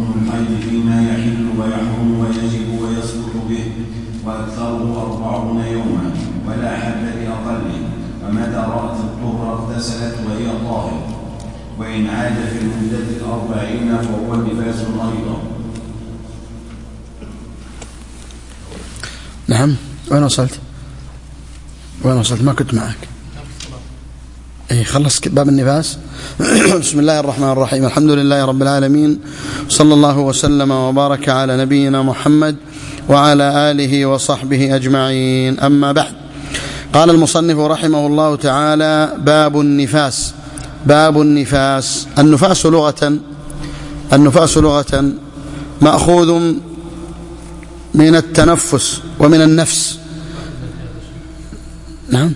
حكم الحيض فيما يحل ويحرم ويجب ويسقط به، وأكثره 40 يوما ولا حد لأقله، فمتى رأت الطهر اغتسلت وهي طاهر، وإن عاد في المدة 40 فهو نفاس أيضا. نعم. وين وصلت ما كنت معك. خلص باب النفاس. بسم الله الرحمن الرحيم. الحمد لله رب العالمين، صلى الله وسلم وبارك على نبينا محمد وعلى آله وصحبه أجمعين. أما بعد، قال المصنف رحمه الله تعالى: باب النفاس. باب النفاس. النفاس لغة مأخوذ من التنفس ومن النفس. نعم.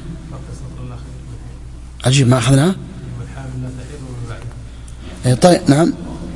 عجيب، ما أخذناه. طيب. نعم.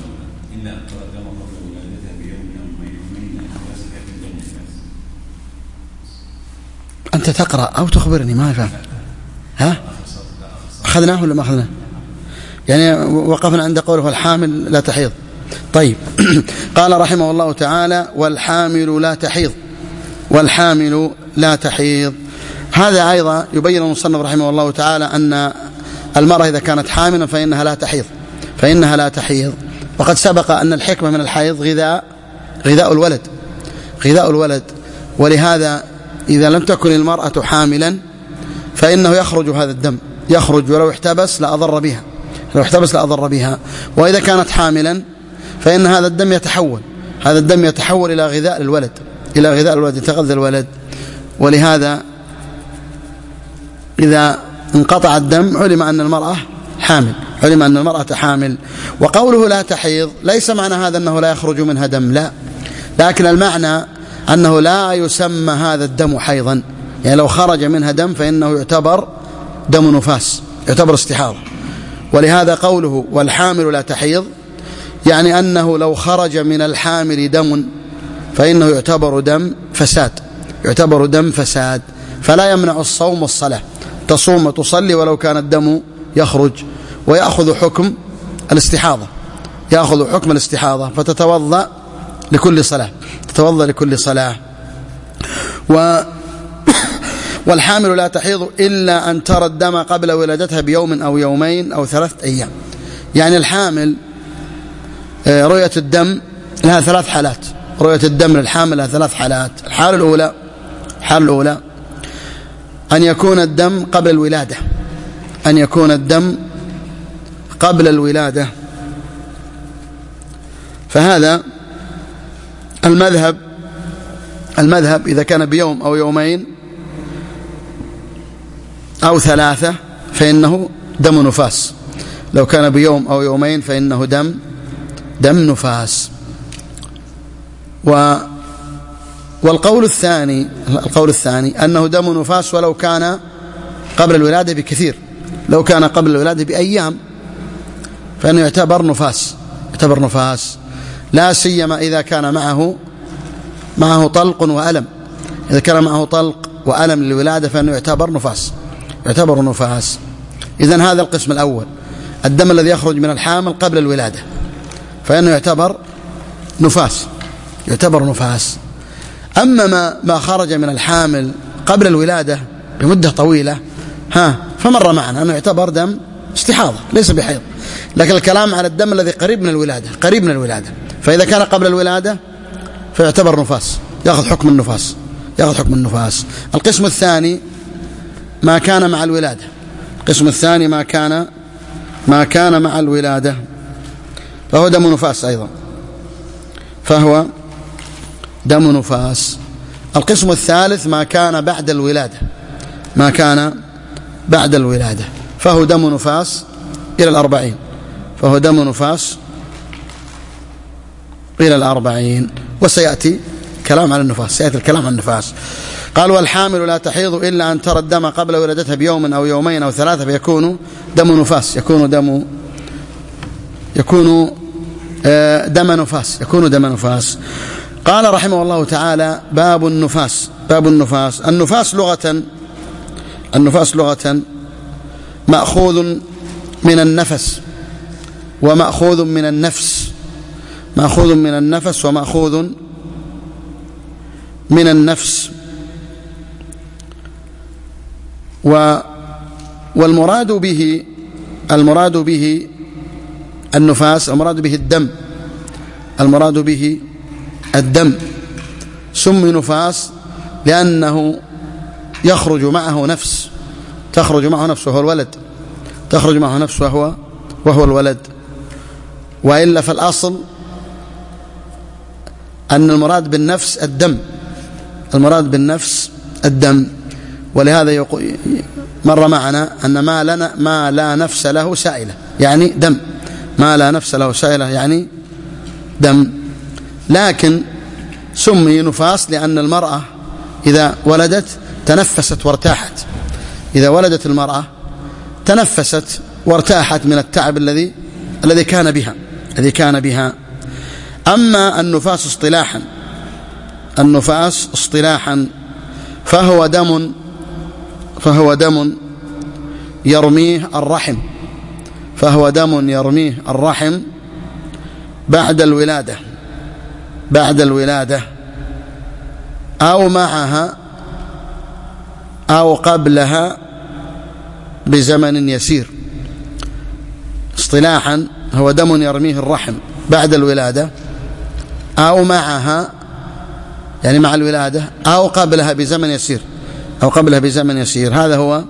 أنت تقرأ أو تخبرني، ما أفهم. ها؟ أخذناه ولا ما أخذناه؟ يعني وقفنا عند قوله والحامل لا تحيض. طيب. قال رحمه الله تعالى: والحامل لا تحيض. والحامل لا تحيض. هذا أيضا يبين المصنف رحمه الله تعالى أن المرأة إذا كانت حاملا فإنها لا تحيض. وقد سبق أن الحكمة من الحيض غذاء الولد. ولهذا إذا لم تكن المرأة حاملا فإنه يخرج هذا الدم، يخرج ولو احتبس لأضر بها. وإذا كانت حاملا فإن هذا الدم يتحول إلى غذاء الولد، يتغذى الولد. ولهذا إذا انقطع الدم علم أن المرأة حامل. وقوله لا تحيض ليس معنى هذا أنه لا يخرج منها دم، لا، لكن المعنى أنه لا يسمى هذا الدم حيضا. يعني لو خرج منها دم فإنه يعتبر دم نفاس، يعتبر استحاضة. ولهذا قوله والحامل لا تحيض يعني أنه لو خرج من الحامل دم فإنه يعتبر دم فساد، فلا يمنع الصوم والصلاة. تصوم وتصلي ولو كان الدم يخرج، ويأخذ حكم الاستحاضة، فتتوضأ لكل صلاة. والحامل لا تحيض إلا أن ترى الدم قبل ولادتها بيوم أو يومين أو 3 أيام. يعني الحامل رؤية الدم لها 3 حالات. رؤية الدم للحامل لها 3 حالات. الحالة الأولى أن يكون الدم قبل الولادة، فهذا المذهب إذا كان بيوم أو يومين أو 3 فإنه دم نفاس. لو كان بيوم أو يومين فإنه دم نفاس. والقول الثاني أنه دم نفاس ولو كان قبل الولادة بكثير. لو كان قبل الولادة بأيام فإنه يعتبر نفاس، لا سيما إذا كان معه طلق وألم. إذا كان معه طلق وألم للولادة فإنه يعتبر نفاس. إذن هذا القسم الأول، الدم الذي يخرج من الحامل قبل الولادة فإنه يعتبر نفاس. أما ما خرج من الحامل قبل الولادة بمدة طويلة فمر معنا أنه يعتبر دم استحاضة ليس بحيض. لكن الكلام على الدم الذي قريب من الولادة، فإذا كان قبل الولادة فيعتبر نفاس، يأخذ حكم النفاس. القسم الثاني ما كان مع الولادة، فهو دم نفاس أيضا، القسم الثالث ما كان بعد الولادة، فهو دم نفاس إلى 40. وسيأتي الكلام عن النفاس. قال: والحامل لا تحيض إلا أن ترى الدم قبل ولادتها بيوم أو يومين أو 3 فيكون دم نفاس. يكون دم نفاس. قال رحمه الله تعالى: باب النفاس. النفاس لغة مأخوذ من النفس ومأخوذ من النفس، مأخوذ من النفس ومأخوذ من النفس. والمراد به النفاس، المراد به الدم، المراد به الدم. سمي نفاس لأنه يخرج معه نفس، تخرج معه نفس وهو الولد، تخرج معه نفس وهو الولد. وإلا فالأصل أن المراد بالنفس الدم، المراد بالنفس الدم. ولهذا مر معنا أن ما لا نفس له سائلة يعني دم، ما لا نفس له سائلة يعني دم. لكن سمي نفاس لأن المرأة إذا ولدت تنفست وارتاحت، إذا ولدت المرأة تنفست وارتاحت من التعب الذي كان بها. أما النفاس اصطلاحا فهو دم يرميه الرحم بعد الولادة أو معها أو قبلها بزمن يسير. اصطلاحا هو دم يرميه الرحم بعد الولادة أو معها يعني مع الولادة أو قبلها بزمن يسير. هذا هو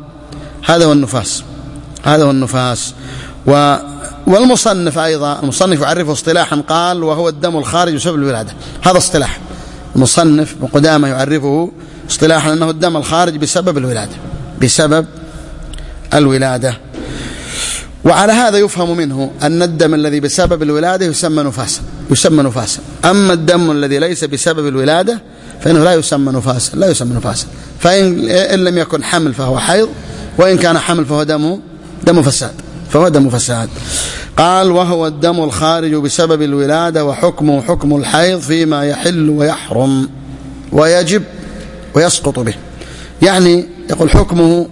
النفاس. والمصنف أيضا يعرفه اصطلاحا قال وهو الدم الخارج بسبب الولادة. هذا اصطلاح المصنف ابن قدامة يعرفه اصطلاحا أنه الدم الخارج بسبب الولادة. وعلى هذا يفهم منه أن الدم الذي بسبب الولادة يسمى نفاسا. أما الدم الذي ليس بسبب الولادة فإنه لا يسمى نفاسا. فإن لم يكن حمل فهو حيض، وإن كان حمل فهو دم فساد. قال وهو الدم الخارج بسبب الولادة وحكمه حكم الحيض فيما يحل ويحرم ويجب ويسقط به. يعني يقول حكمه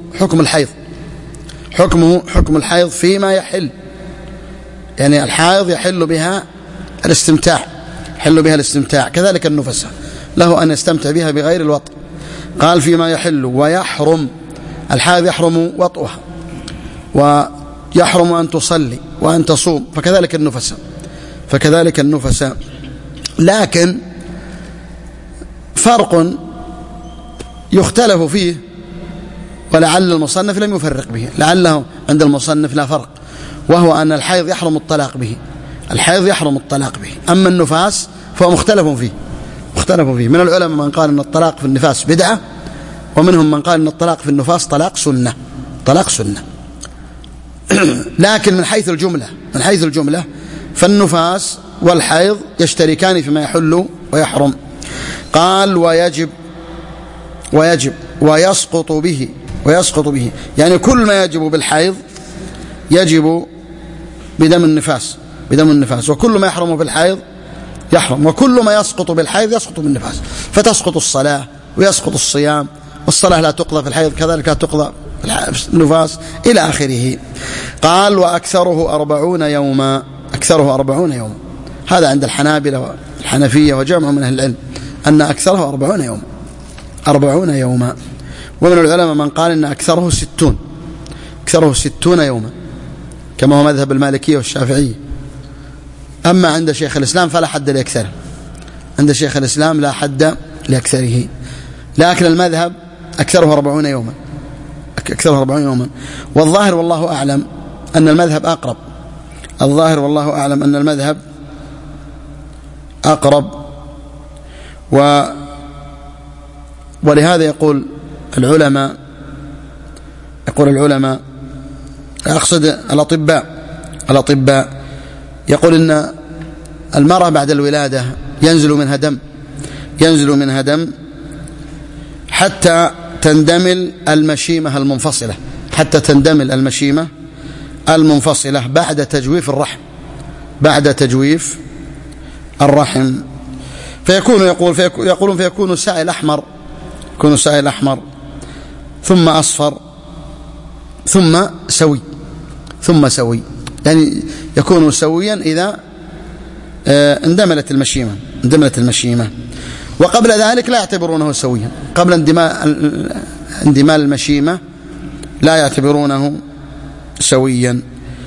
حكم الحيض فيما يحل، يعني الحائض يحل بها الاستمتاع، كذلك النفساء له أن يستمتع بها بغير الوطء. قال فيما يحل ويحرم، الحائض يحرم وطئها ويحرم أن تصلي وأن تصوم، فكذلك النفساء. لكن فرق يختلف فيه، ولعل المصنف لم يفرق به، لعله عند المصنف لا فرق، وهو أن الحيض يحرم الطلاق به، أما النفاس فهو مختلف فيه. من العلماء من قال أن الطلاق في النفاس بدعة، ومنهم من قال أن الطلاق في النفاس طلاق سنة. لكن من حيث الجملة فالنفاس والحيض يشتركان فيما يحل ويحرم. قال ويجب ويسقط به، يعني كل ما يجب بالحيض يجب بدم النفاس، وكل ما يحرم بالحيض يحرم، وكل ما يسقط بالحيض يسقط بالنفاس. فتسقط الصلاة ويسقط الصيام، والصلاة لا تقضى في الحيض كذلك لا تقضى في النفاس إلى آخره. قال وأكثره 40 يوما، هذا عند الحنابلة والحنفية وجمع من أهل العلم أن أكثره 40 يوما. ومن العلماء من قال إن أكثره 60 يوما، كما هو مذهب المالكية والشافعية. أما عند شيخ الإسلام فلا حد لأكثره، لكن المذهب أكثره 40 يوما. والظاهر والله أعلم أن المذهب أقرب، ولهذا يقول العلماء أقصد الأطباء يقول إن المرأة بعد الولادة ينزل منها دم حتى تندمل المشيمة المنفصلة بعد تجويف الرحم. فيكون سائل أحمر ثم أصفر ثم سوي، يعني يكون سويا اندملت المشيمة. وقبل ذلك لا يعتبرونه سويا، قبل اندمال المشيمة لا يعتبرونه سويا.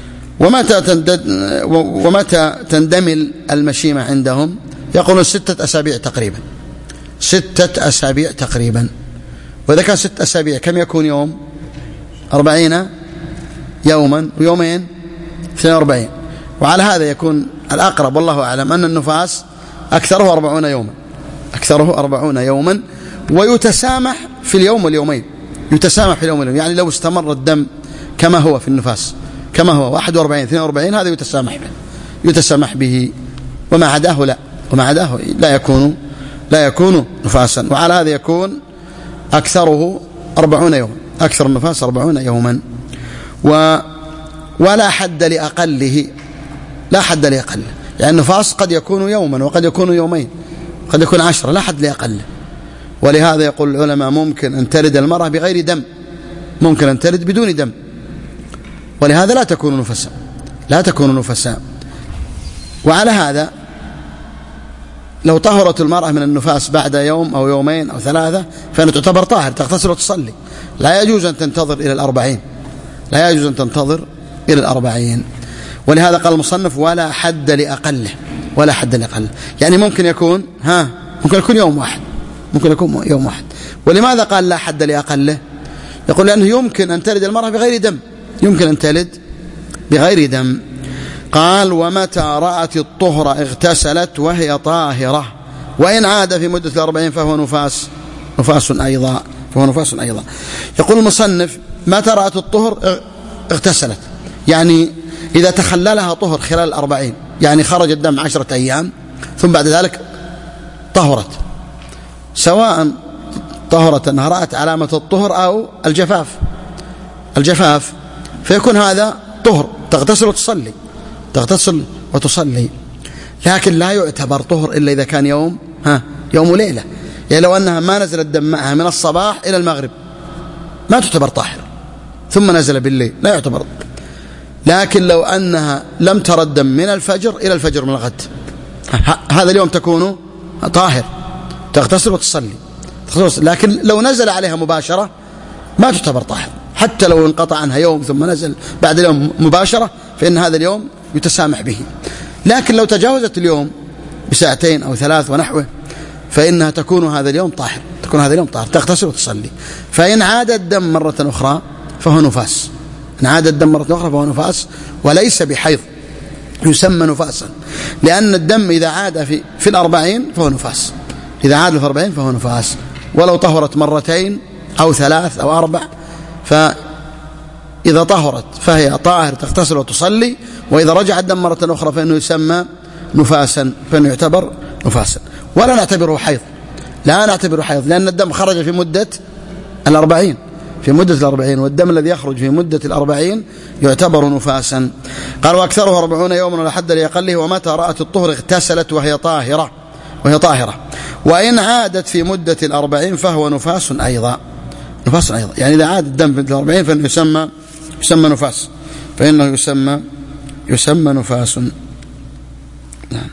ومتى تندمل المشيمة عندهم؟ يقولون 6 أسابيع تقريبا، 6 أسابيع تقريبا. وإذا كان 6 أسابيع كم يكون يوم؟ 40 يوما، ويومين 42. وعلى هذا يكون الأقرب والله أعلم أن النفاس أكثره 40 يوما، ويتسامح في اليوم واليومين، يعني لو استمر الدم كما هو في النفاس، كما هو 41 42، هذا يتسامح به، وما عداه لا يكون نفاسا. وعلى هذا يكون أكثره 40 يوما، أكثر النفاس 40 يوما. ولا حد لأقله، يعني النفاس قد يكون يوما وقد يكون يومين، قد يكون 10، لا حد لأقله. ولهذا يقول العلماء ممكن أن تلد المرأة بغير دم، ممكن أن تلد بدون دم، ولهذا لا تكون نفساء. وعلى هذا لو طهرت المرأة من النفاس بعد يوم أو يومين أو 3، فإنها تعتبر طاهر، تغتسل وتصلي. لا يجوز أن تنتظر إلى 40. ولهذا قال المصنف ولا حد لأقله، يعني ممكن يكون يوم واحد. ولماذا قال لا حد لأقله؟ يقول لأنه يمكن أن تلد المرأة بغير دم، قال ومتى رأت الطهر اغتسلت وهي طاهرة، وإن عاد في مدة 40 فهو نفاس أيضا. يقول المصنف متى رأت الطهر اغتسلت، يعني إذا تخللها طهر خلال 40، يعني خرج الدم 10 أيام ثم بعد ذلك طهرت، سواء طهرت أنها رأت علامة الطهر أو الجفاف، فيكون هذا طهر، تغتسل وتصلي. لكن لا يعتبر طهر إلا إذا كان يوم وليلة. يعني لو أنها ما نزل الدم معها من الصباح إلى المغرب ما تعتبر طاهر، ثم نزل بالليل لا يعتبر. لكن لو أنها لم ترى الدم من الفجر إلى الفجر من الغد، هذا اليوم تكون طاهر، تغتسل وتصلي. لكن لو نزل عليها مباشرة ما تعتبر طاهر، حتى لو انقطع عنها يوم ثم نزل بعد اليوم مباشرة، فإن هذا اليوم يتسامح به. لكن لو تجاوزت اليوم ب2 أو 3 ونحوه، فإنها تكون هذا اليوم طاهر، تغتسل وتصلي. فإن عاد الدم مرة أخرى فهو نفاس، وليس بحيض، يسمى نفاسا، لأن الدم إذا عاد في 40 فهو نفاس، فهو نفاس. ولو طهرت 2 أو 3 أو 4، فإذا طهرت فهي طاهر، تغتسل وتصلي. وإذا رجع الدم مرة أخرى فإنه يسمى نفاسا، فإنه يعتبر نفاسا. ولا نعتبره حيض، لأن الدم خرج في مدة 40، والدم الذي يخرج في مدة 40 يعتبر نفاسا. قال وأكثره 40 يوما ولا حد لأقله. ومتى رأت الطهر اغتسلت وهي طاهرة، وإن عادت في مدة 40 فهو نفاس أيضا. يعني إذا عاد الدم في 40 فإنه يسمى نفاس، يسمى نفاس. نعم.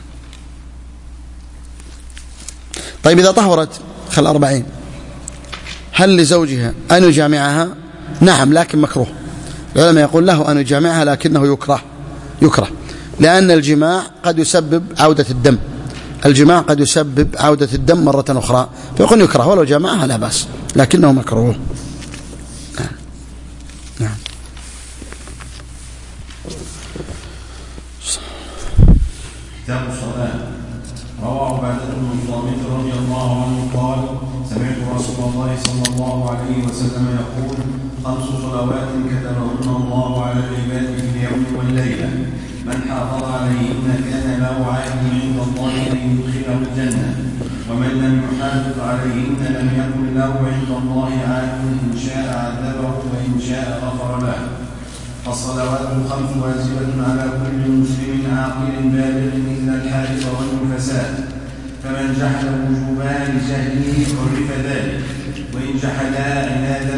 طيب إذا طهرت خلال 40، هل لزوجها أن يجامعها؟ نعم، لكن مكروه. العلماء يقول له أن يجامعها، لكنه يكره، لأن الجماع قد يسبب عودة الدم مرة أخرى، فيقول يكره، ولو جامعها لا بأس، لكنه مكروه. نعم. كتاب الصلاة. رواه عبادة بن الصامت رضي الله عنه قال سمعت رسول الله صلى الله عليه وسلم يقول 5 صلوات كتبهن الله على العباد في اليوم والليلة، من حافظ عليهن كان له عهد عند الله أن يدخله الجنة، ومن لم يحافظ عليهن لم يكن له عند الله عهد، إن شاء عذبه وإن شاء غفر له. فالصلوات ال5 واجبة على كل مسلم عاقل بالغ إلا الحارث والنفساء، فمن جحد وجوبها لجهله عرف ذلك، وإن جحدا عنادا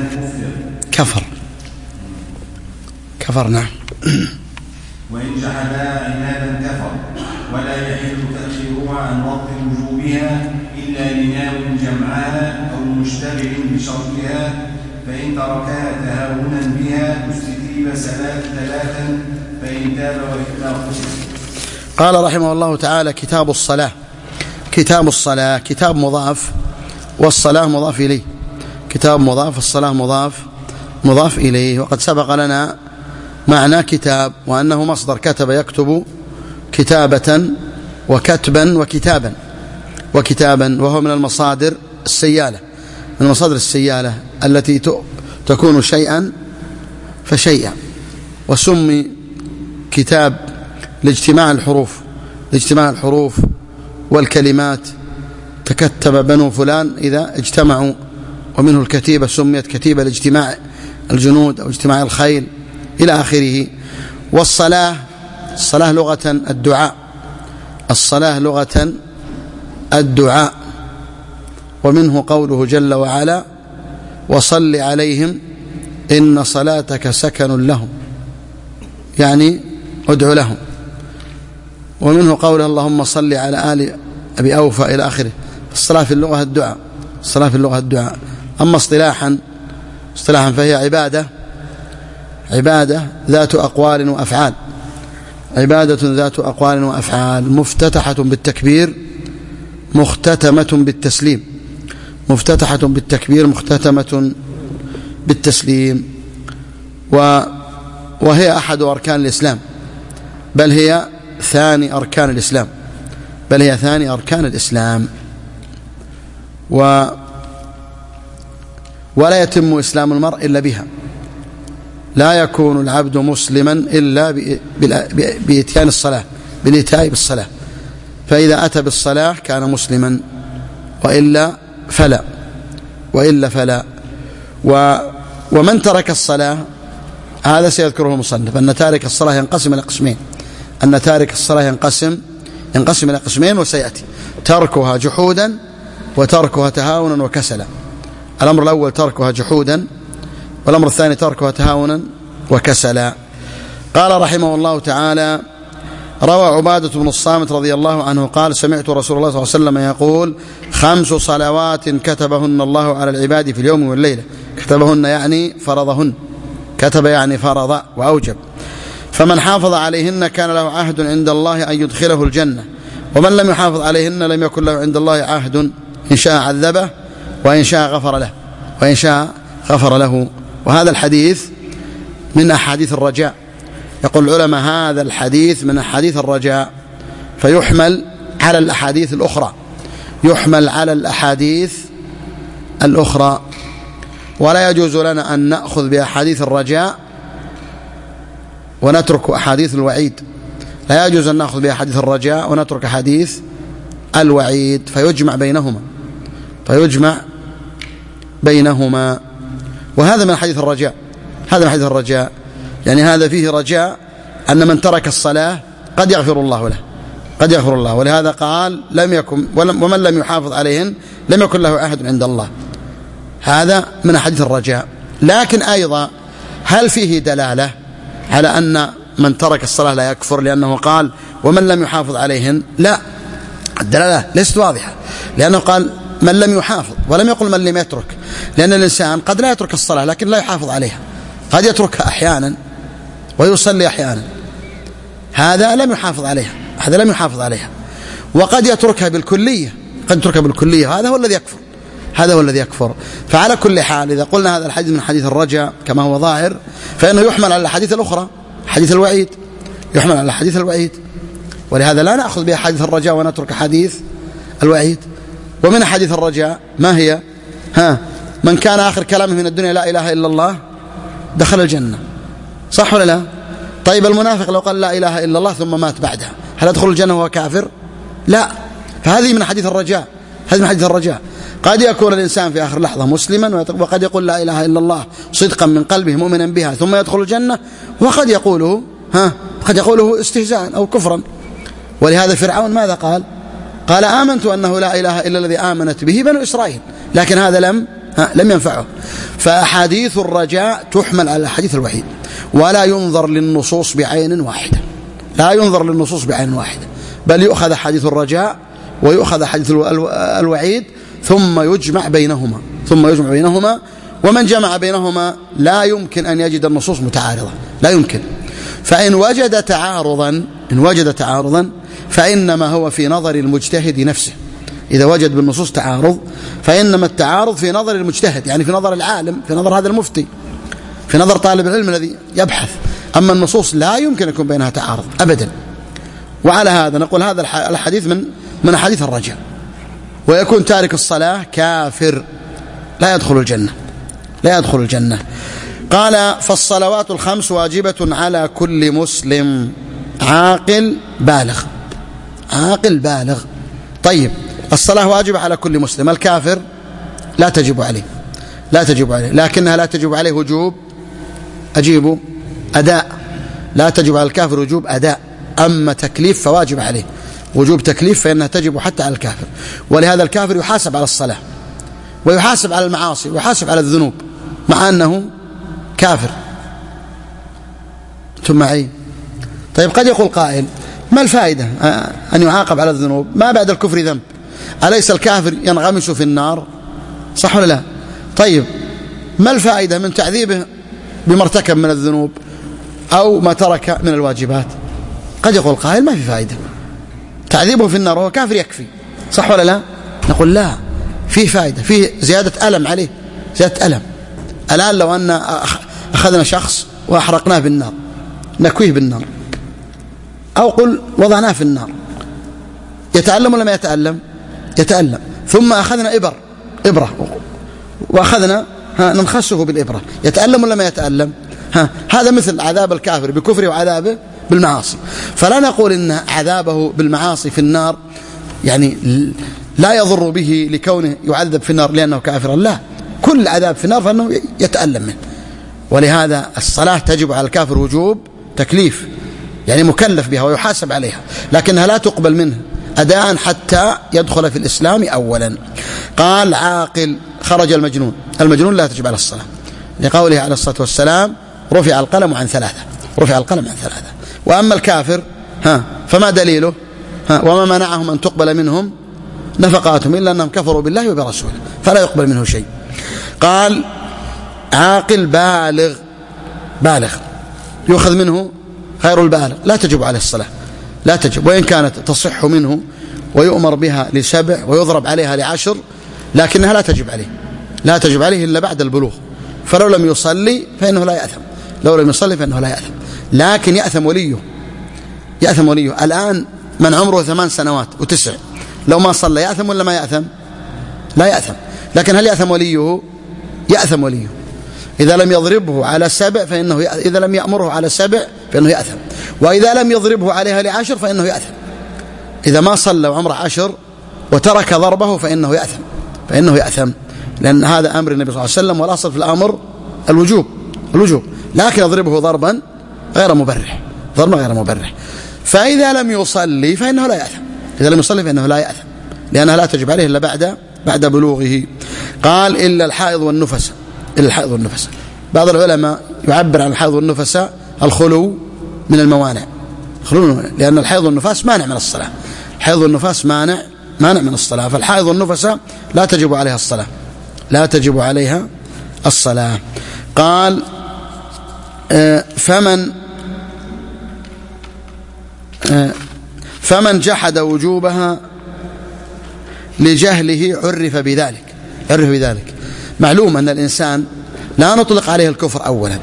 كفر. نعم. وإن جحدا عنادا كفر، ولا يحل تأخيرها عن وقت وجوبها إلا لناو جمعها أو مشتغل بشرطها، فإن تركها تهاونا بها استتيب ثلاثا فإن تاب وإلا قتل. قال رحمه الله تعالى: كتاب الصلاة. كتاب الصلاة كتاب مضاف والصلاة مضاف إليه، كتاب مضاف والصلاة مضاف إليه. وقد سبق لنا معنى كتاب وأنه مصدر كتب يكتب كتابة وكتبا وكتابا، وهو من المصادر السيالة، من مصادر السيالة التي تكون شيئا فشيئا. وسمي كتاب لاجتماع الحروف والكلمات، تكتب بنو فلان إذا اجتمعوا، ومنه الكتيبة سميت كتيبة لاجتماع الجنود أو اجتماع الخيل إلى آخره. والصلاة، الصلاة لغة الدعاء، الصلاة لغة الدعاء، ومنه قوله جل وعلا: وصل عليهم إن صلاتك سكن لهم، يعني ادعو لهم. ومنه قوله: اللهم صل على آل أبي أوفى إلى آخره. الصلاة في اللغة الدعاء، الصلاة في اللغة الدعاء. أما اصطلاحا فهي عبادة ذات أقوال وأفعال، عبادة ذات أقوال وأفعال، مفتتحة بالتكبير مختتمة بالتسليم، مفتتحة بالتكبير مختتمة بالتسليم. وهي أحد أركان الإسلام، بل هي ثاني أركان الإسلام، ولا يتم إسلام المرء إلا بها. لا يكون العبد مسلما إلا بإتيان الصلاة، بالإتاء بالصلاة. فإذا أتى بالصلاة كان مسلما، وإلا فلا. ومن ترك الصلاة، هذا سيذكره المصنف، أن تارك الصلاة ينقسم إلى قسمين، أن تارك الصلاة ينقسم إلى قسمين، وسيأتي: تركها جحودا وتركها تهاونا وكسلا. الأمر الأول تركها جحودا، والأمر الثاني تركها تهاونا وكسلا. قال رحمه الله تعالى: روى عبادة بن الصامت رضي الله عنه قال: سمعت رسول الله صلى الله عليه وسلم يقول: 5 صلوات كتبهن الله على العباد في اليوم والليلة. كتبهن يعني فرضهن، كتب يعني فرض وأوجب. فمن حافظ عليهن كان له عهد عند الله أن يدخله الجنة، ومن لم يحافظ عليهن لم يكن له عند الله عهد، إن شاء عذبه وإن شاء غفر له. وهذا الحديث من أحاديث الرجاء. يقول العلماء: هذا الحديث من أحاديث الرجاء، فيحمل على الأحاديث الأخرى، ولا يجوز لنا أن نأخذ بأحاديث الرجاء ونترك أحاديث الوعيد. لا يجوز أن نأخذ بأحاديث الرجاء ونترك أحاديث الوعيد، فيجمع بينهما. وهذا من حديث الرجاء، يعني هذا فيه رجاء أن من ترك الصلاة قد يغفر الله له، ولهذا قال: ومن لم يحافظ عليهن لم يكن له عهد عند الله. هذا من حديث الرجاء. لكن أيضا هل فيه دلالة على أن من ترك الصلاة لا يكفر، لأنه قال: ومن لم يحافظ عليهن؟ لا، الدلالة ليست واضحة، لأنه قال: من لم يحافظ، ولم يقل من لم يترك، لأن الإنسان قد لا يترك الصلاة لكن لا يحافظ عليها، قد يتركها أحيانا ويصلي أحيانا، هذا لم يحافظ عليها. وقد يتركها بالكلية، هذا هو الذي يكفر. فعلى كل حال إذا قلنا هذا الحديث من حديث الرجاء كما هو ظاهر، فإنه يحمل على الحديث الأخرى، حديث الوعيد، يحمل على حديث الوعيد. ولهذا لا نأخذ بحديث الرجاء ونترك حديث الوعيد. ومن حديث الرجاء ما هي؟ من كان آخر كلامه من الدنيا لا إله إلا الله دخل الجنة، صح ولا لا؟ طيب المنافق لو قال لا إله إلا الله ثم مات بعدها، هل يدخل الجنة وهو كافر؟ لا. فهذه من حديث الرجاء، قد يكون الإنسان في آخر لحظة مسلما، وقد يقول لا إله إلا الله صدقا من قلبه مؤمنا بها ثم يدخل الجنة، وقد يقوله استهزاء أو كفرا. ولهذا فرعون ماذا قال: آمنت أنه لا إله إلا الذي آمنت به بنو إسرائيل، لكن هذا لم ينفعه. فأحاديث الرجاء تحمل على حديث الوعيد، ولا ينظر للنصوص بعين واحدة، بل يؤخذ حديث الرجاء ويؤخذ حديث الوعيد ثم يجمع بينهما ومن جمع بينهما لا يمكن أن يجد النصوص متعارضة، لا يمكن. فإن وجد تعارضا فإنما هو في نظر المجتهد نفسه. إذا وجد بالنصوص تعارض فإنما التعارض في نظر المجتهد، يعني في نظر العالم، في نظر هذا المفتي، في نظر طالب العلم الذي يبحث. أما النصوص لا يمكن يكون بينها تعارض أبدا. وعلى هذا نقول هذا الحديث من حديث الرجاء، ويكون تارك الصلاة كافر لا يدخل الجنة. قال فالصلوات الخمس واجبة على كل مسلم عاقل بالغ. طيب الصلاة واجبة على كل مسلم، الكافر لا تجب عليه، لكنها لا تجب عليه وجوب أداء، لا تجب على الكافر وجوب أداء. أما تكليف فواجب عليه، وجوب تكليف فإنها تجب حتى على الكافر. ولهذا الكافر يحاسب على الصلاة ويحاسب على المعاصي ويحاسب على الذنوب مع أنه كافر. ثم معي؟ طيب قد يقول قائل ما الفائدة أن يعاقب على الذنوب؟ ما بعد الكفر ذنب، أليس الكافر ينغمس في النار؟ صح ولا لا؟ طيب ما الفائدة من تعذيبه بما ارتكب من الذنوب أو ما ترك من الواجبات؟ قد يقول قائل ما في فائدة، تعذيبه في النار وهو كافر يكفي، صح ولا لا؟ نقول لا، فيه فائدة، فيه زيادة ألم عليه، زيادة ألم. الآن لو أن أخذنا شخص وأحرقناه بالنار، نكويه بالنار، أو قل وضعناه في النار، يتألم ولا ما يتألم؟ يتألم. ثم أخذنا إبرة وأخذنا ننخسه بالإبرة، يتألم ولا ما يتألم؟ هذا مثل عذاب الكافر بكفره وعذابه بالمعاصي. فلا نقول إن عذابه بالمعاصي في النار يعني لا يضر به لكونه يعذب في النار لأنه كافر، لا، كل عذاب في النار فإنه يتألم منه. ولهذا الصلاة تجب على الكافر وجوب تكليف، يعني مكلف بها ويحاسب عليها، لكنها لا تقبل منه أداء حتى يدخل في الإسلام أولا. قال عاقل خرج المجنون لا تجب على الصلاة، لقوله عليه الصلاة والسلام رفع القلم عن ثلاثة. وأما الكافر فما دليله؟ وما منعهم أن تقبل منهم نفقاتهم إلا أنهم كفروا بالله وبرسوله، فلا يقبل منه شيء. قال عاقل بالغ يؤخذ منه غير البالغ، لا تجب عليه الصلاة، لا تجب، وإن كانت تصح منه ويؤمر بها ل7 ويضرب عليها ل10، لكنها لا تجب عليه إلا بعد البلوغ. فلو لم يصلي فإنه لا يأثم، لكن يأثم وليه. الآن من عمره 8 سنوات و9 لو ما صلى يأثم ولا ما يأثم؟ لا يأثم. لكن هل يأثم وليه؟ يأثم وليه إذا لم يضربه على 7 فإنه إذا لم يأمره على 7 فإنه يأثم، وإذا لم يضربه عليها ل10 فإنه يأثم. إذا ما صلى وعمره 10 وترك ضربه فإنه يأثم، لأن هذا أمر النبي صلى الله عليه وسلم، والأصل في الأمر الوجوب، لكن يضربه ضربا غير مبرح. فإذا لم يصلي فإنه لا يأثم، لأنها لا تجب عليه إلا بعد بلوغه. قال إلا الحائض والنفس. بعض العلماء يعبر عن الحائض والنفس الخلو من الموانع، لأن الحائض والنفاس مانع من الصلاة، الحائض والنفاس مانع من الصلاة، فالحائض والنفس لا تجب عليها الصلاة. قال فمن جحد وجوبها لجهله عرف بذلك. معلوم أن الإنسان لا نطلق عليه الكفر أولا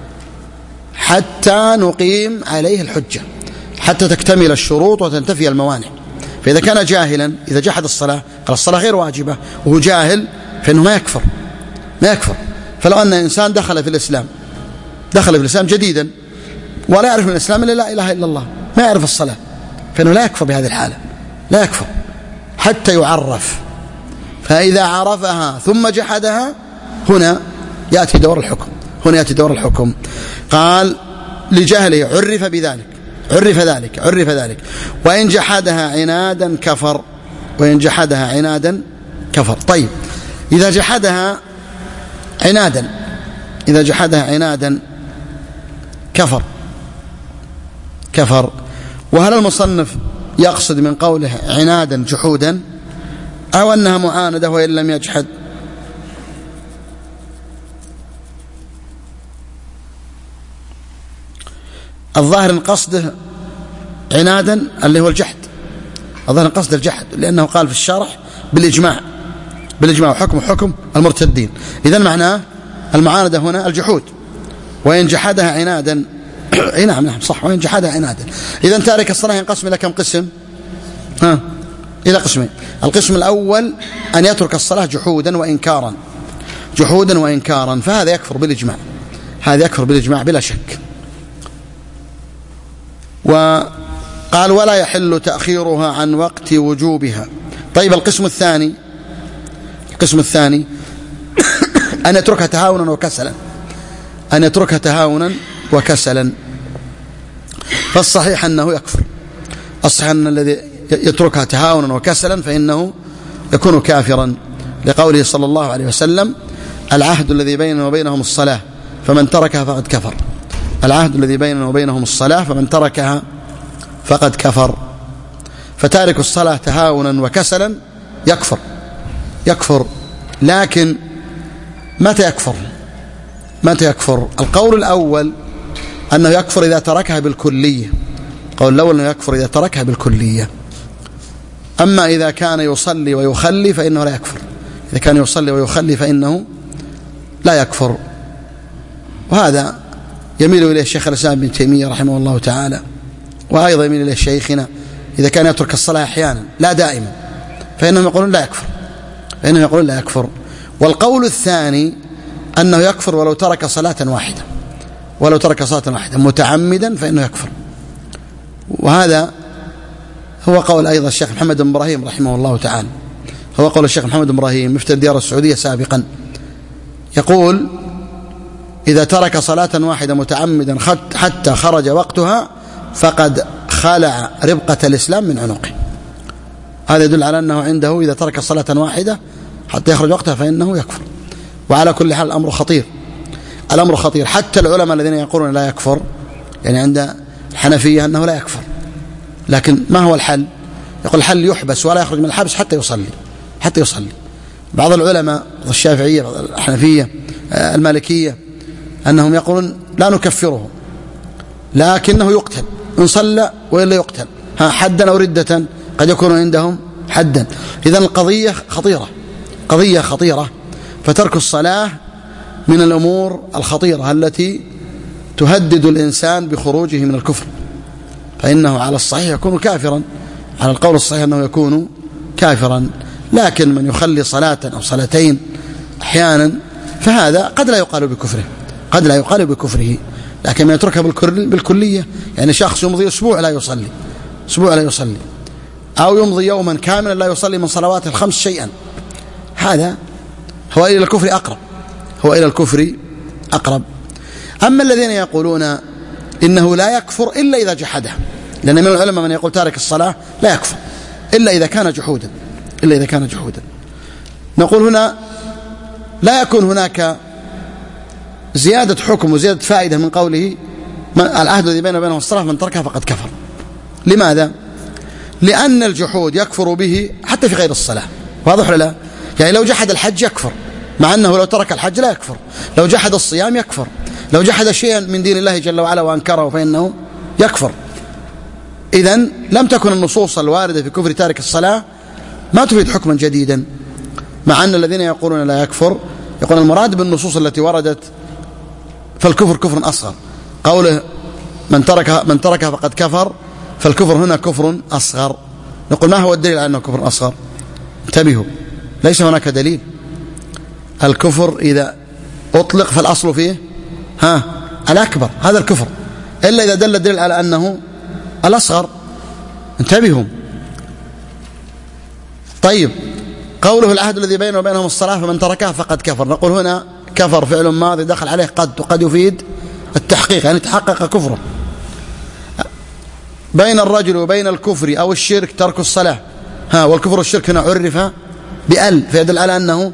حتى نقيم عليه الحجة، حتى تكتمل الشروط وتنتفي الموانع. فإذا كان جاهلا، إذا جحد الصلاة قال الصلاة غير واجبة وهو جاهل، فإنه ما يكفر. فلو أن إنسان دخل في الإسلام جديدا ولا يعرف من الإسلام إلا لا إله إلا الله، ما يعرف الصلاة، فإنه لا يكفر بهذه الحالة، لا يكفر حتى يعرف. فإذا عرفها ثم جحدها هنا يأتي دور الحكم. قال لجهله عرف ذلك. وإن جحدها عنادا كفر. طيب إذا جحدها عنادا كفر. وهل المصنف يقصد من قوله عنادا جحودا أو أنها معاندة وإن لم يجحد؟ الظاهر ان قصده عنادا اللي هو الجحد، الظاهر ان قصده الجحد، لأنه قال في الشرح بالإجماع حكم المرتدين. إذن معناه المعاندة هنا الجحود، وإن جحدها عنادا نعم صح، وإن جحدها عنادا. إذن تارك الصلاة ينقسم إلى كم قسم؟ إلى قسمين. القسم الأول أن يترك الصلاة جحودا وإنكارا، فهذا يكفر بالإجماع، بلا شك. وقال ولا يحل تأخيرها عن وقت وجوبها. طيب القسم الثاني أن يتركها تهاونا وكسلا، فالصحيح أنه يكفر. الصحيح أن الذي يتركها تهاونا وكسلا فإنه يكون كافرا، لقوله صلى الله عليه وسلم العهد الذي بيننا وبينهم الصلاة فمن تركها فقد كفر. العهد الذي بيننا وبينهم الصلاة فمن تركها فقد كفر. فتارك الصلاة تهاونا وكسلا يكفر. لكن متى يكفر؟ القول الأول أنه يكفر إذا تركها بالكلية. أما إذا كان يصلي ويخلي فإنه لا يكفر. إذا كان يصلي ويخلي فإنه لا يكفر. وهذا يميل إليه الشيخ الإسلام ابن تيمية رحمه الله تعالى، وأيضا يميل إليه شيخنا إذا كان يترك الصلاة أحيانا لا دائما فإنهم يقولون لا يكفر. والقول الثاني أنه يكفر ولو ترك صلاة واحدة متعمدا فإنه يكفر. وهذا هو قول أيضا الشيخ محمد بن إبراهيم رحمه الله تعالى، هو قول الشيخ محمد بن إبراهيم مفتي الديار السعودية سابقا، يقول إذا ترك صلاة واحدة متعمدا حتى خرج وقتها فقد خلع ربقة الإسلام من عنقه. هذا يدل على أنه عنده إذا ترك صلاة واحدة حتى يخرج وقتها فإنه يكفر. وعلى كل حال الأمر خطير. حتى العلماء الذين يقولون لا يكفر، يعني عند الحنفية أنه لا يكفر، لكن ما هو الحل؟ يقول الحل يحبس ولا يخرج من الحبس حتى يصلي. بعض العلماء الشافعية بعض الحنفية المالكية أنهم يقولون لا نكفره لكنه يقتل إن صلى وإلا يقتل، حدا أو ردة، قد يكون عندهم حدا. إذن القضية خطيرة. فترك الصلاة من الأمور الخطيرة التي تهدد الإنسان بخروجه من الكفر، فإنه على الصحيح يكون كافرا، على القول الصحيح أنه يكون كافرا. لكن من يخلي صلاة أو صلاتين أحيانا فهذا قد لا يقال بكفره، لكن من يتركها بالكلية، يعني شخص يمضي أسبوع لا يصلي أو يمضي يوما كاملا لا يصلي من صلوات الخمس شيئا، هذا هو إلى الكفر أقرب. أما الذين يقولون إنه لا يكفر إلا إذا جحده، لأن من العلماء من يقول تارك الصلاة لا يكفر إلا إذا كان جحودا، نقول هنا لا يكون هناك زيادة حكم وزيادة فائدة من قوله العهد الذي بيننا وبينهم الصلاة من تركها فقد كفر. لماذا؟ لأن الجحود يكفر به حتى في غير الصلاة، واضح ولا لا؟ يعني لو جحد الحج يكفر، مع أنه لو ترك الحج لا يكفر. لو جحد الصيام يكفر. لو جحد شيئا من دين الله جل وعلا وأنكره فإنه يكفر. إذن لم تكن النصوص الواردة في كفر تارك الصلاة ما تفيد حكما جديدا، مع أن الذين يقولون لا يكفر يقول المراد بالنصوص التي وردت فالكفر كفر أصغر. قوله من تركها فقد كفر، فالكفر هنا كفر أصغر. نقول ما هو الدليل على أنه كفر أصغر؟ انتبهوا، ليس هناك دليل. الكفر إذا أطلق فالأصل فيه الأكبر، هذا الكفر، إلا إذا دل الدليل على أنه الأصغر. انتبهوا. طيب قوله العهد الذي بيننا وبينهم الصلاة فمن تركها فقد كفر، نقول هنا كفر فعل ماضي دخل عليه قد يفيد التحقيق، يعني تحقق كفره. بين الرجل وبين الكفر أو الشرك ترك الصلاة، والكفر والشرك هنا عرف بأل، فيدل على أنه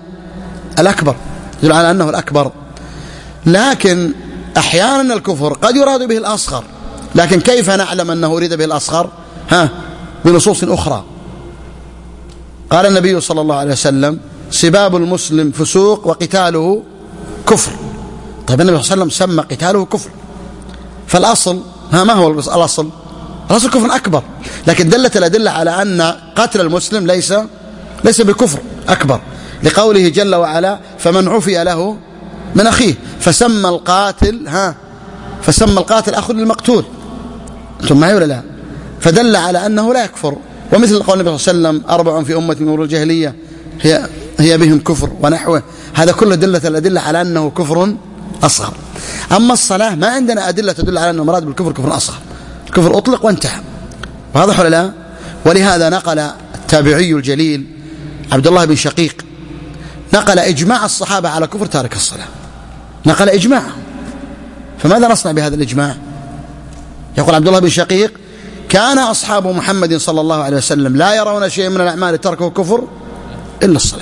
الأكبر. لكن أحيانا الكفر قد يراد به الأصغر، لكن كيف نعلم أنه أريد به الأصغر؟ بنصوص أخرى. قال النبي صلى الله عليه وسلم: سباب المسلم فسوق وقتاله كفر. طيب النبي صلى الله عليه وسلم سمى قتاله كفر، فالأصل ما هو الأصل؟ الأصل كفر أكبر، لكن دلت الأدلة على أن قتل المسلم ليس بكفر أكبر، لقوله جل وعلا: فمن عفي له من أخيه، فسمى القاتل أخ للمقتول. أنتم معي ولا لا؟ فدل على أنه لا يكفر. ومثل قول النبي صلى الله عليه وسلم: 4 في أمة من أمور الجاهلية هي بهم كفر ونحوه، هذا كله دلت الأدلة على أنه كفر أصغر. أما الصلاة ما عندنا أدلة تدل على أنه مراد بالكفر كفر أصغر، الكفر أطلق وانتهى. واضح ولا لا؟ ولهذا نقل التابعي الجليل عبد الله بن شقيق نقل إجماع الصحابة على كفر تارك الصلاة، نقل إجماع. فماذا نصنع بهذا الإجماع؟ يقول عبد الله بن شقيق: كان أصحاب محمد صلى الله عليه وسلم لا يرون شيء من الأعمال تركه كفر إلا الصلاة.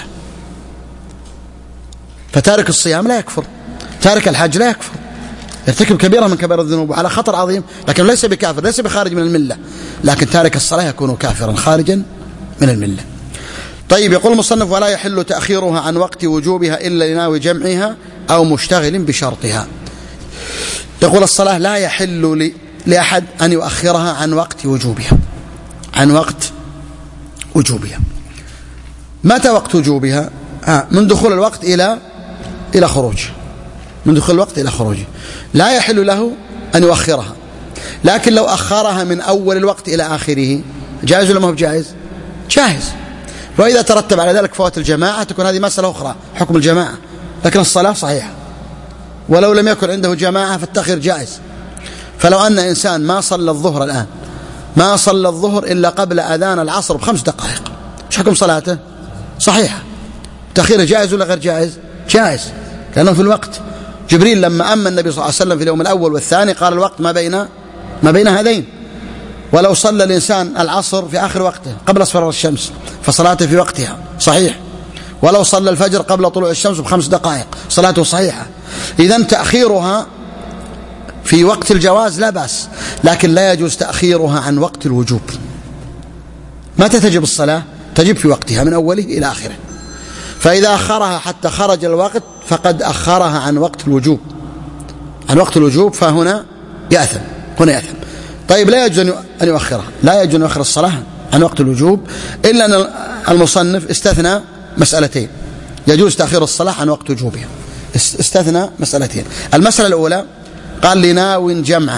فتارك الصيام لا يكفر، تارك الحج لا يكفر، يرتكب كبيرة من كبائر الذنوب على خطر عظيم، لكن ليس بكافر، ليس بخارج من الملة، لكن تارك الصلاة يكون كافرا خارجا من الملة. طيب، يقول المصنف: ولا يحل تأخيرها عن وقت وجوبها إلا لناوي جمعها أو مشتغل بشرطها. يقول: الصلاة لا يحل لأحد أن يؤخرها عن وقت وجوبها. عن وقت وجوبها. متى وقت وجوبها؟ من دخول الوقت إلى خروجه، من دخول الوقت إلى خروجه لا يحل له أن يؤخرها. لكن لو أخرها من أول الوقت إلى آخره جائز ولا ما هو جائز؟ جائز. وإذا ترتب على ذلك فوات الجماعة تكون هذه مسألة أخرى، حكم الجماعة، لكن الصلاة صحيحة. ولو لم يكن عنده جماعة فالتأخير جائز. فلو أن إنسان ما صلى الظهر الآن، ما صلى الظهر إلا قبل أذان العصر ب5 دقائق، ايش حكم صلاته؟ صحيحة. تأخيره جائز ولا غير جائز؟ جائز، لأنه في الوقت. جبريل لما أمن النبي صلى الله عليه وسلم في اليوم الأول والثاني قال: الوقت ما بين هذين. ولو صلى الإنسان العصر في آخر وقته قبل اصفرار الشمس فصلاته في وقتها صحيح. ولو صلى الفجر قبل طلوع الشمس ب5 دقائق صلاته صحيحة. إذن تأخيرها في وقت الجواز لا بأس، لكن لا يجوز تأخيرها عن وقت الوجوب. متى تجب الصلاة؟ تجب في وقتها من أوله إلى آخره. فإذا أخرها حتى خرج الوقت فقد أخرها عن وقت الوجوب، عن وقت الوجوب، فهنا يأثم، هنا يأثم. طيب، لا يجوز أن يؤخرها، لا يجوز أن يؤخر الصلاة عن وقت الوجوب، إلا أن المصنف استثنى مسألتين يجوز تأخير الصلاة عن وقت وجوبها. استثنى مسألتين. المسألة الأولى قال: لناو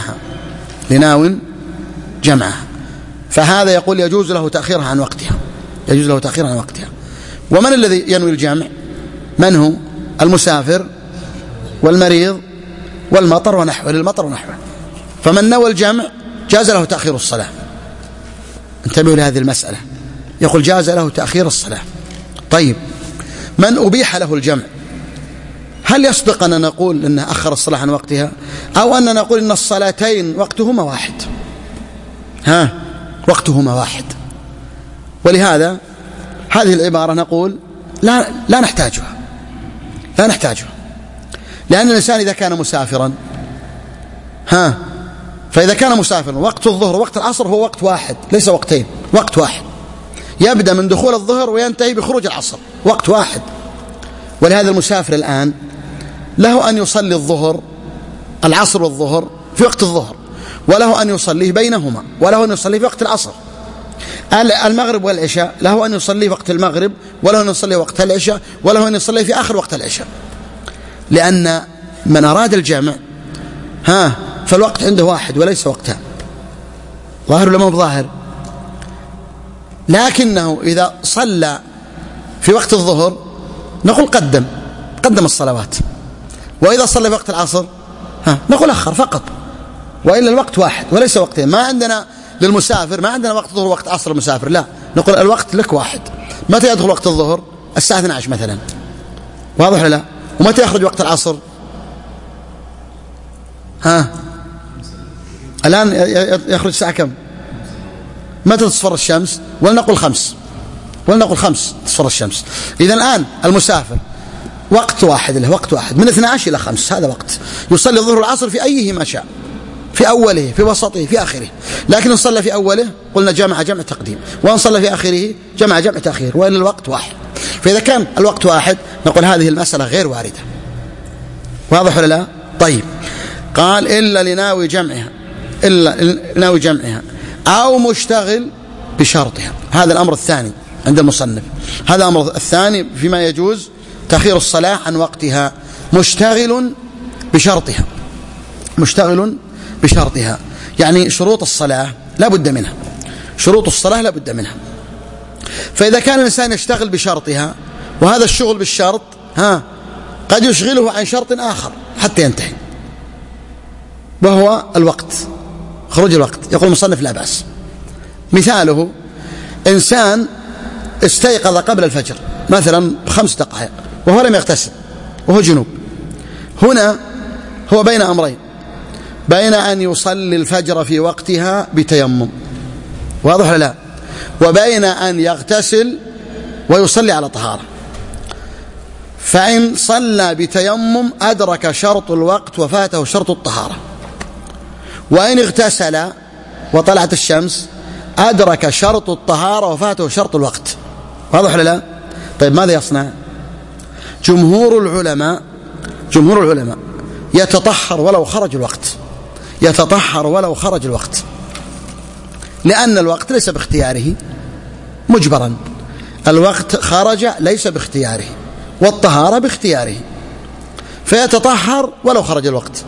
جمعها، فهذا يقول يجوز له تأخيرها عن وقتها، يجوز له تأخيرها عن وقتها. ومن الذي ينوي الجمع؟ من هو؟ المسافر والمريض والمطر ونحوه، للمطر ونحوه. فمن نوى الجمع جاز له تأخير الصلاة. انتبهوا لهذه المسألة، يقول جاز له تأخير الصلاة. طيب، من أبيح له الجمع، هل يصدق أن نقول أنه أخر الصلاة عن وقتها، أو أن نقول أن الصلاتين وقتهما واحد؟ وقتهما واحد. ولهذا هذه العبارة نقول لا نحتاجها، لأن الإنسان إذا كان مسافرا فإذا كان مسافرا وقت الظهر ووقت العصر هو وقت واحد، ليس وقتين، وقت واحد، يبدأ من دخول الظهر وينتهي بخروج العصر، وقت واحد. ولهذا المسافر الآن له أن يصلي الظهر، العصر والظهر في وقت الظهر، وله أن يصليه بينهما، وله أن يصليه في وقت العصر. المغرب والعشاء له أن يصليه وقت المغرب، وله أن يصليه وقت العشاء، وله أن يصليه في آخر وقت العشاء. لأن من أراد الجمع فالوقت عنده واحد وليس وقتان. ظاهر ولا ما هو ظاهر؟ لكنه إذا صلى في وقت الظهر نقول قدم الصلوات، وإذا صلى في وقت العصر نقول أخر فقط، وإلا الوقت واحد وليس وقتين. ما عندنا للمسافر، ما عندنا وقت ظهر وقت عصر المسافر، لا، نقول الوقت لك واحد. متى يدخل وقت الظهر؟ الساعة 12 مثلا، واضح ولا لا؟ ومتى يخرج وقت العصر؟ الآن يخرج الساعة كم؟ متى تصفر الشمس؟ ولنقل 5 تصفر الشمس. إذا الآن المسافر وقت واحد له، وقت واحد من 12 إلى 5، هذا وقت يصلي الظهر والعصر في أيه ما شاء، في أوله في وسطه في آخره. لكن إن صلى في أوله قلنا جمع تقديم، وإن صلى في آخره جمع تأخير، وإن الوقت واحد. فإذا كان الوقت واحد نقول هذه المسألة غير واردة. واضح ولا لا؟ طيب، قال إلا لناوي جمعها أو مشتغل بشرطها. هذا الأمر الثاني عند المصنف، هذا الأمر الثاني فيما يجوز تأخير الصلاة عن وقتها. مشتغل بشرطها يعني شروط الصلاة لا بد منها، شروط الصلاة لا بد منها. فإذا كان الإنسان يشتغل بشرطها، وهذا الشغل بالشرط قد يشغله عن شرط آخر حتى ينتهي، وهو الوقت، خروج الوقت. يقول المصنف لا بأس. مثاله إنسان استيقظ قبل الفجر مثلا ب5 دقائق وهو لم يغتسل وهو جنوب. هنا هو بين أمرين، بين أن يصلي الفجر في وقتها بتيمم، واضح ولا لا، وبين أن يغتسل ويصلي على طهارة. فإن صلى بتيمم أدرك شرط الوقت وفاته شرط الطهارة، وإن اغتسل وطلعت الشمس أدرك شرط الطهارة وفاته شرط الوقت. واضح ولا لا؟ طيب ماذا يصنع؟ جمهور العلماء يتطهر ولو خرج الوقت، لأن الوقت ليس باختياره مجبرا، الوقت خرج ليس باختياره، والطهارة باختياره، فيتطهر ولو خرج الوقت،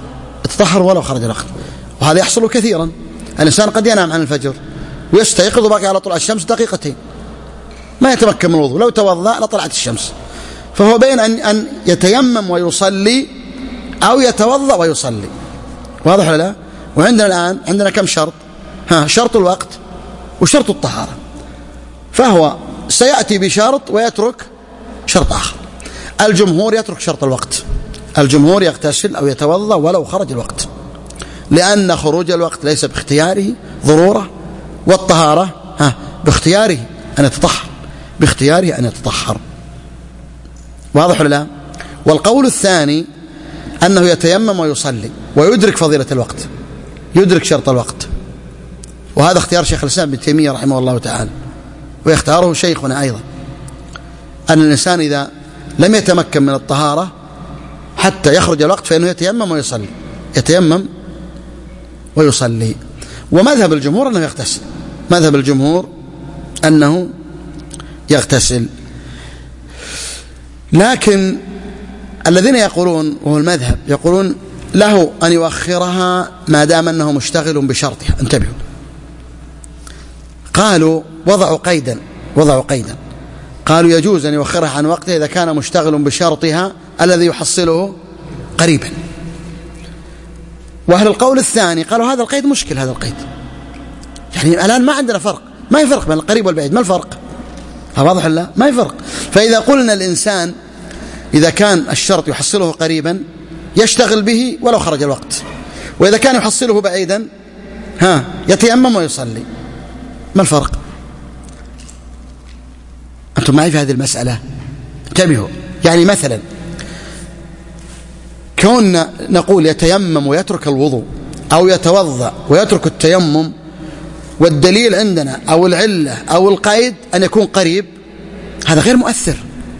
وهذا يحصل كثيرا. الإنسان قد ينام عن الفجر ويستيقظ باقي على طلوع الشمس دقيقتين، ما يتمكن من الوضوء، لو توضأ لطلعت الشمس. فهو بين أن يتيمم ويصلي أو يتوضأ ويصلي. واضح ولا لا؟ وعندنا الآن عندنا كم شرط؟ شرط الوقت وشرط الطهارة، فهو سيأتي بشرط ويترك شرط آخر. الجمهور يترك شرط الوقت، الجمهور يغتسل أو يتوضأ ولو خرج الوقت، لأن خروج الوقت ليس باختياره ضرورة، والطهارة باختياره أن يتطهر، واضح ولا لا؟ والقول الثاني أنه يتيمم ويصلي ويدرك فضيلة الوقت، يدرك شرط الوقت، وهذا اختيار شيخ الإسلام ابن تيمية رحمه الله تعالى، ويختاره شيخنا أيضا، أن الإنسان إذا لم يتمكن من الطهارة حتى يخرج الوقت فإنه يتيمم ويصلي. ومذهب الجمهور أنه يغتسل، لكن الذين يقولون، وهو المذهب، يقولون له أن يؤخرها ما دام أنه مشتغل بشرطها. انتبهوا، قالوا وضعوا قيدا، قالوا يجوز أن يؤخرها عن وقتها إذا كان مشتغل بشرطها الذي يحصله قريبا. وأهل القول الثاني قالوا هذا القيد مشكل، هذا القيد يعني الآن ما عندنا فرق، ما يفرق بين القريب والبعيد، ما الفرق؟ واضح ولا لا؟ ما يفرق. فإذا قلنا الإنسان إذا كان الشرط يحصله قريبا يشتغل به ولو خرج الوقت، وإذا كان يحصله بعيدا يتيمم ويصلي، ما الفرق؟ أنتم معي في هذه المسألة؟ انتبهوا. يعني مثلا كوننا نقول يتيمم ويترك الوضوء، أو يتوضأ ويترك التيمم، والدليل عندنا أو العلة أو القيد أن يكون قريب، هذا غير مؤثر.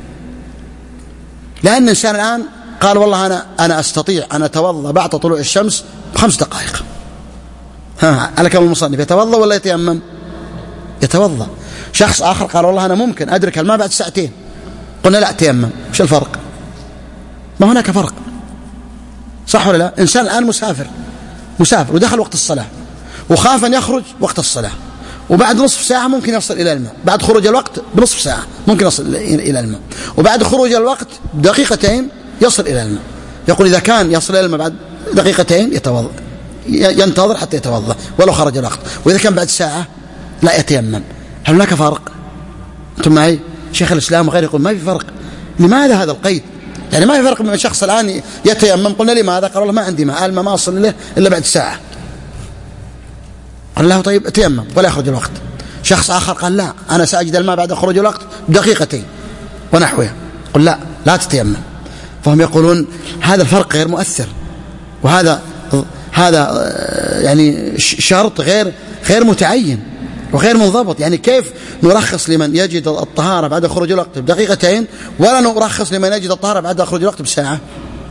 لأن الإنسان الآن قال والله أنا أستطيع أن أتوضأ بعد طلوع الشمس ب5 دقائق، على كم المصنف يتوضأ ولا يتيمم؟ يتوضأ. شخص آخر قال والله أنا ممكن أدرك الماء بعد 2 ساعات، قلنا لا تيمم. وش الفرق؟ ما هناك فرق، صح ولا لا؟ إنسان الآن مسافر ودخل وقت الصلاة وخاف أن يخرج وقت الصلاة، وبعد نصف ساعة ممكن يصل إلى الماء، بعد خروج الوقت بنصف ساعة ممكن يصل إلى الماء، وبعد خروج الوقت بدقيقتين يصل إلى الماء. يقول إذا كان يصل إلى الماء بعد دقيقتين يتوضأ، ينتظر حتى يتوضأ ولو خرج الوقت، وإذا كان بعد ساعة لا يتيمم. هل هناك فرق؟ أنتم معي؟ شيخ الإسلام وغيره يقول ما في فرق. لماذا هذا القيد؟ يعني ما في فرق بين شخص الآن يتيمم، قلنا لماذا؟ قال والله ما عندي ماء، الماء ما أصل له إلا بعد ساعة، قال له طيب تيمم ولا يخرج الوقت. شخص آخر قال لا أنا سأجد الماء بعد خروج الوقت بدقيقتين ونحوها، قل لا تتيمم. فهم يقولون هذا الفرق غير مؤثر، وهذا هذا يعني شرط غير متعين وغير منضبط. يعني كيف نرخص لمن يجد الطهارة بعد خروج الوقت بدقيقتين ولا نرخص لمن يجد الطهارة بعد خروج الوقت بساعة؟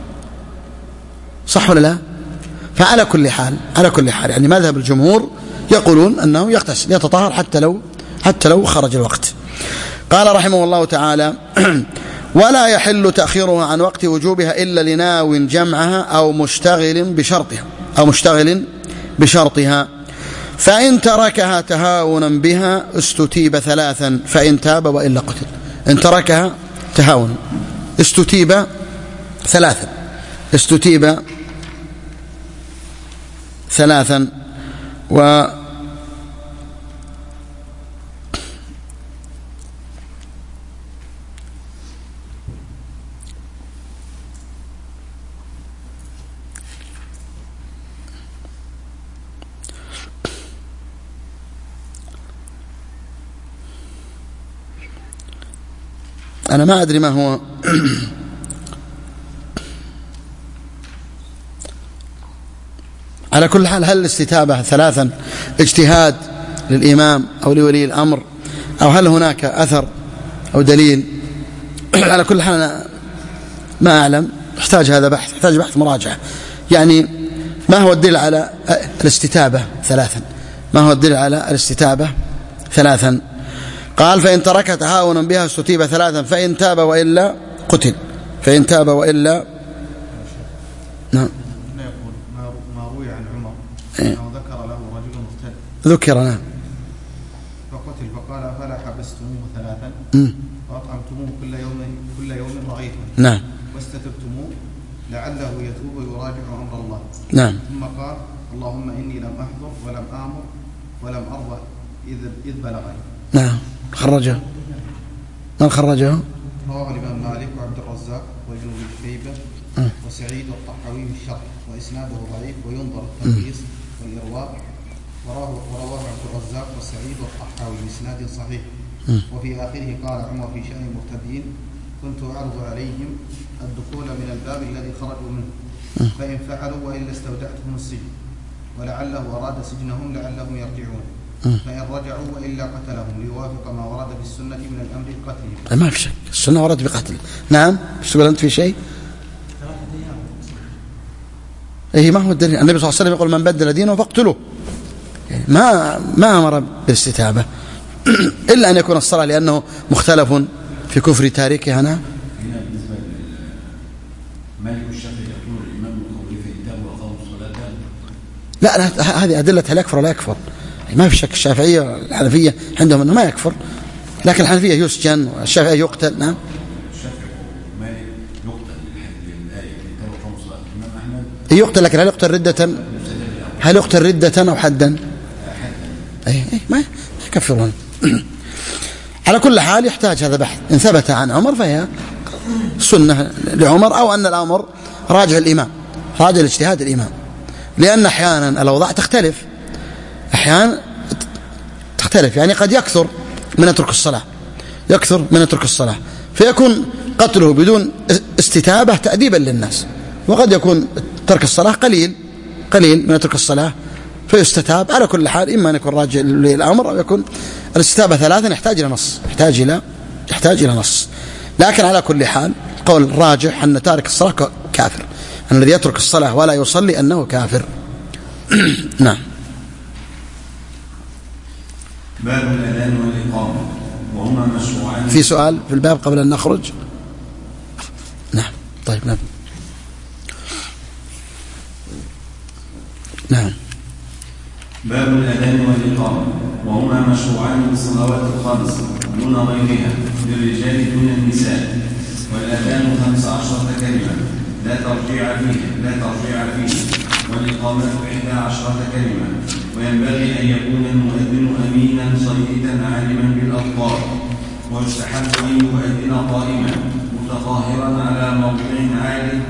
صح ولا لا؟ فعلى كل حال يعني مذهب الجمهور يقولون أنه يغتسل يتطهر حتى لو خرج الوقت. قال رحمه الله تعالى: ولا يحل تأخيرها عن وقت وجوبها إلا لناو جمعها أو مشتغل بشرطها فإن تركها تهاونا بها استتيب 3 فإن تاب وإلا قتل. إن تركها تهاونا استتيب 3 أنا ما أدري ما هو على كل حال هل الاستتابة 3 اجتهاد للإمام أو لولي الأمر أو هل هناك أثر أو دليل؟ على كل حال أنا ما أعلم، يحتاج هذا بحث مراجعة. يعني ما هو الدليل على الاستتابة 3؟ ما هو الدليل على الاستتابة 3؟ قال: فإن ترك تهاونا بها استتيب 3 فإن تاب وإلا قتل. فإن تاب وإلا نعم. ما روي عن عمر أنه ذكر له رجل مرتد ذكر نعم فقتل فقال: أفلا حبستموه 3 وأطعمتموه كل يوم رغيفا نعم واستتبتموه لعله يتوب ويراجع أمر الله. نعم. ثم قال: اللهم إني لم أحضر ولم آمر ولم أرضى إذ بلغني. نعم. خرجه من خرجه؟ رواه الإمام مالك وعبد الرزاق وابن شيبة وسعيد والطحاوي بالشرح وإسناده ضعيف وينظر التمييز والإرواء. ورواه عبد الرزاق وسعيد والطحاوي بإسناد صحيح. وفي آخره قال عمر في شأن المرتدين: كنت أعرض عليهم الدخول من الباب الذي خرجوا منه فإن فعلوا وإلا استودعتهم السجن ولعله أراد سجنهم لعلهم يرجعون فإن رجعوا وإلا قتلهم ليوافق ما ورد في السنة من الأمر بقتلهم. ما في شك السنة ورد بقتل. نعم. ايش تقول أنت في شيء؟ إيه ما هو الدليل؟ النبي صلى الله عليه وسلم يقول: من بدل دينه فاقتلوه. يعني ما أمر بالاستتابة إلا أن يكون الصلاة لأنه مختلف في كفر تاركها. نعم. مالك الشافعي يقول الإمام من قوله فإن تابوا وأقاموا الصلاة. لا هذه أدلة هل يكفر ولا يكفر. ما في شك الشافعية والحنفية عندهم أنه ما يكفر، لكن الحنفية يسجن والشافعية يقتل. نعم. الشافعي مالك يقتل للآية فإن تابوا وأقاموا الصلاة. الإمام أحمد يقتل، لكن هل يقتل ردة أو حدا؟ أي ما يكفرون. على كل حال يحتاج هذا بحث. إن ثبت عن عمر فهي سنة لعمر، أو أن الأمر راجع الإمام، راجع الاجتهاد الإمام، لأن أحيانا الأوضاع تختلف، أحيانا تختلف. يعني قد يكثر من يترك الصلاة فيكون قتله بدون استتابة تأديبا للناس، وقد يكون ترك الصلاة قليل من يترك الصلاة فيستتاب. على كل حال إما أن يكون راجع للأمر أو يكون الاستتابة 3 يحتاج إلى نص. لكن على كل حال قول الراجح أن تارك الصلاة كافر، أن الذي يترك الصلاة ولا يصلي أنه كافر. نعم. باب الأذان والإقامة وهما مشروعان. في سؤال في الباب قبل أن نخرج؟ نعم. طيب. نعم. باب الأذان والإقامة وهما مشروعان للصلوات الخمس دون غيرها، للرجال دون النساء. والأذان 15 كلمة لا ترجيع فيه، والإقامة 11 كلمة. وينبغي أن يكون المؤذن أمينا صيتا عالما بالأخبار. ويستحب أن يؤذن قائما متطهرا على موضع عال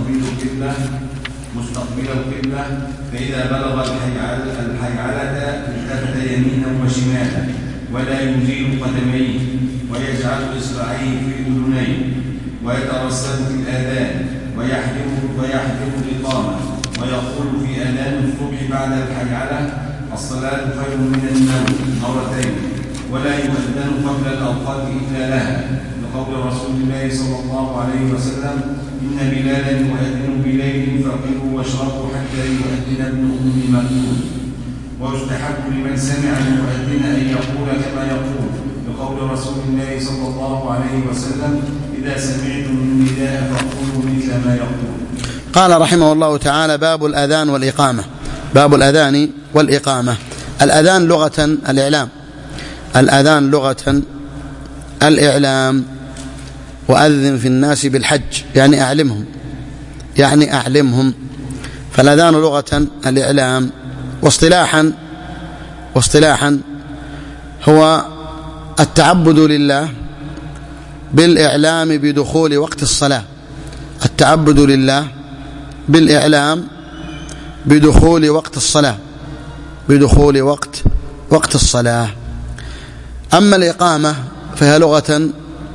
مستقبل القبلة، فإذا بلغ الحيعلة التفت يمينا وشمالا ولا يزيل قدميه، ويجعل إصبعيه في أذنيه، ويترسل في الآذان، ويحرم الإقامة ويقول في أذان الصبح بعد الحيعلة: الصلاة خير من النوم مرتين، ولا يؤذن قبل الأوقات إلا لها، لقول رسول الله صلى الله عليه وسلم: إن بلالا يؤذن بليل فكلوا واشربوا حتى يؤذن ابن أم مكتوم. ويستحب لمن سمع المؤذن أن يقول كما يقول، لقول رسول الله صلى الله عليه وسلم: إذا سمعتم النداء فقولوا مثل ما يقول. قال رحمه الله تعالى: باب الأذان والإقامة. باب الأذان والإقامة. الأذان لغة الإعلام. الأذان لغة الإعلام. وأذن في الناس بالحج، يعني أعلمهم. فالأذان لغة الإعلام. واصطلاحا هو التعبد لله بالإعلام بدخول وقت الصلاة. التعبد لله بالإعلام بدخول وقت الصلاة، بدخول وقت الصلاة. أما الإقامة فهي لغة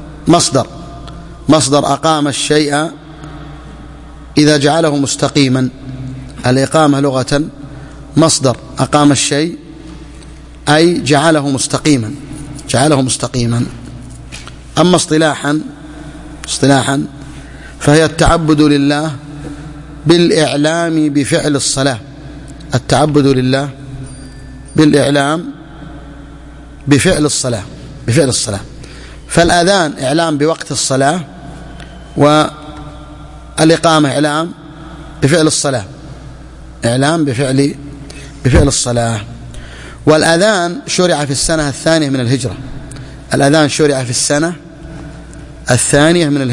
مصدر أقام الشيء إذا جعله مستقيما. الإقامة لغة مصدر أقام الشيء أي جعله مستقيما. أما اصطلاحا فهي التعبد لله بالإعلام بفعل الصلاة. التعبد لله بالإعلام بفعل الصلاة. فالأذان إعلام بوقت الصلاة، والإقامة إعلام بفعل الصلاة. بفعل الصلاة. والأذان شرع في السنة الثانية من الهجرة. الأذان شرع في السنة الثانية من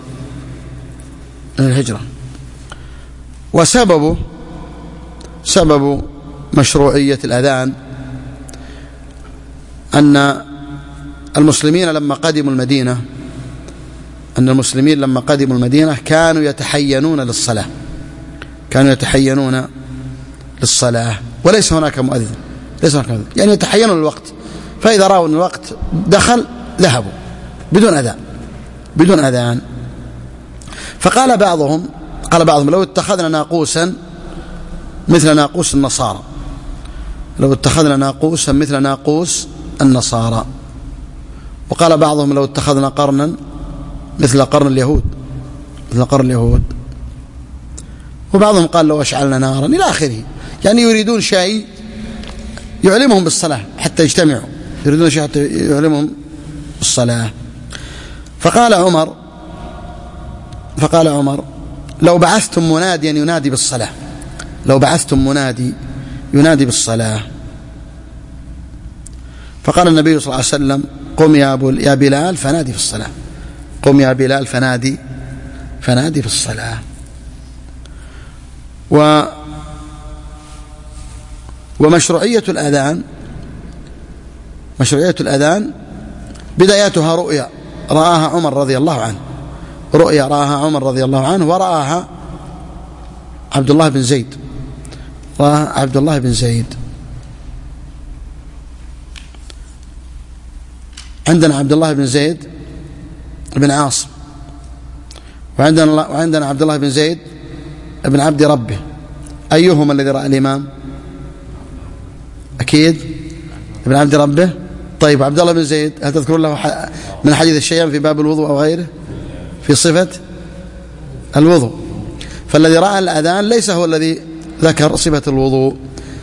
الهجرة. سبب مشروعية الأذان أن المسلمين لما قدموا المدينة كانوا يتحينون للصلاة وليس هناك مؤذن. يعني يتحينون الوقت، فإذا رأوا أن الوقت دخل ذهبوا بدون أذان. فقال بعضهم لو اتخذنا ناقوسا مثل ناقوس النصارى، وقال بعضهم لو اتخذنا قرنا مثل قرن اليهود، وبعضهم قال لو أشعلنا نارا إلى آخره. يعني يريدون شيء يعلمهم بالصلاة حتى يجتمعوا، يريدون شيء حتى يعلمهم بالصلاة. فقال عمر لو بعثتم مناديا ينادي بالصلاة، فقال النبي صلى الله عليه وسلم: قم يا بلال فنادي في الصلاة. قم يا بلال فنادي في الصلاة. ومشروعية الأذان بدايتها رؤيا رآها عمر رضي الله عنه، ورآها عبد الله بن زيد. عندنا عبد الله بن زيد بن عاصم، وعندنا عبد الله بن زيد بن عبد ربه. أيهما الذي رأى الإمام؟ أكيد ابن عبد ربه. طيب عبد الله بن زيد هل تذكر له من حديث الشيئا في باب الوضوء أو غيره في صفة الوضوء؟ فالذي رأى الأذان ليس هو الذي ذكر صفة الوضوء.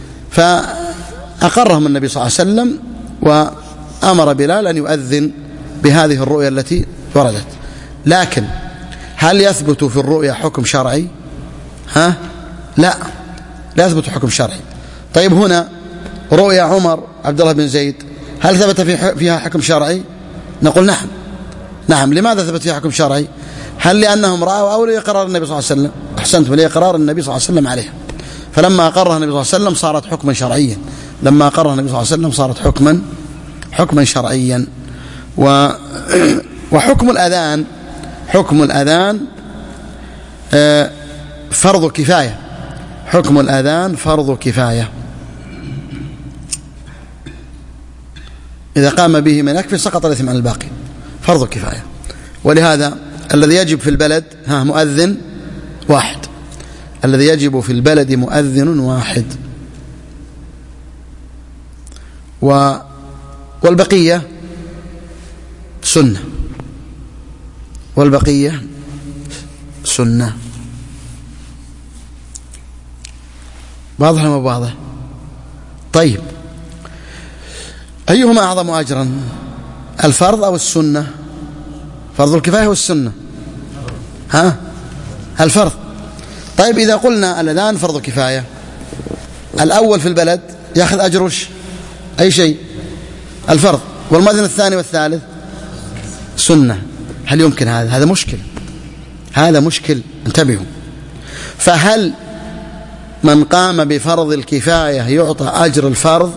فأقرهم النبي صلى الله عليه وسلم وأمر بلال أن يؤذن بهذه الرؤيا التي وردت. لكن هل يثبت في الرؤيا حكم شرعي؟ لا يثبت حكم شرعي. طيب هنا رؤيا عمر عبد الله بن زيد هل ثبت فيها حكم شرعي؟ نقول نعم. لماذا ثبت فيها حكم شرعي؟ هل لأنهم رأوا أو لإقرار النبي صلى الله عليه وسلم؟ أحسنتم، لإقرار النبي صلى الله عليه وسلم عليها. فلما أقرها النبي صلى الله عليه وسلم صارت حكما شرعيا. حكما شرعيا. وحكم الأذان فرض كفاية. حكم الأذان فرض كفاية. إذا قام به من يكفي سقط الإثم عن الباقي. فرض كفاية. ولهذا الذي يجب في البلد مؤذن واحد. الذي يجب في البلد مؤذن واحد، والبقية سنة، والبقية سنة. واضح ولا مو واضح؟ طيب، أيهما أعظم أجرا، الفرض أو السنة؟ فرض الكفاية والسنة؟ الفرض. طيب إذا قلنا الأذان فرض كفاية، الأول في البلد يأخذ أجر وش؟ أي شيء، الفرض، والمؤذن الثاني والثالث سنة. هل يمكن هذا؟ هذا مشكل، هذا مشكل، انتبهوا. فهل من قام بفرض الكفاية يعطى أجر الفرض؟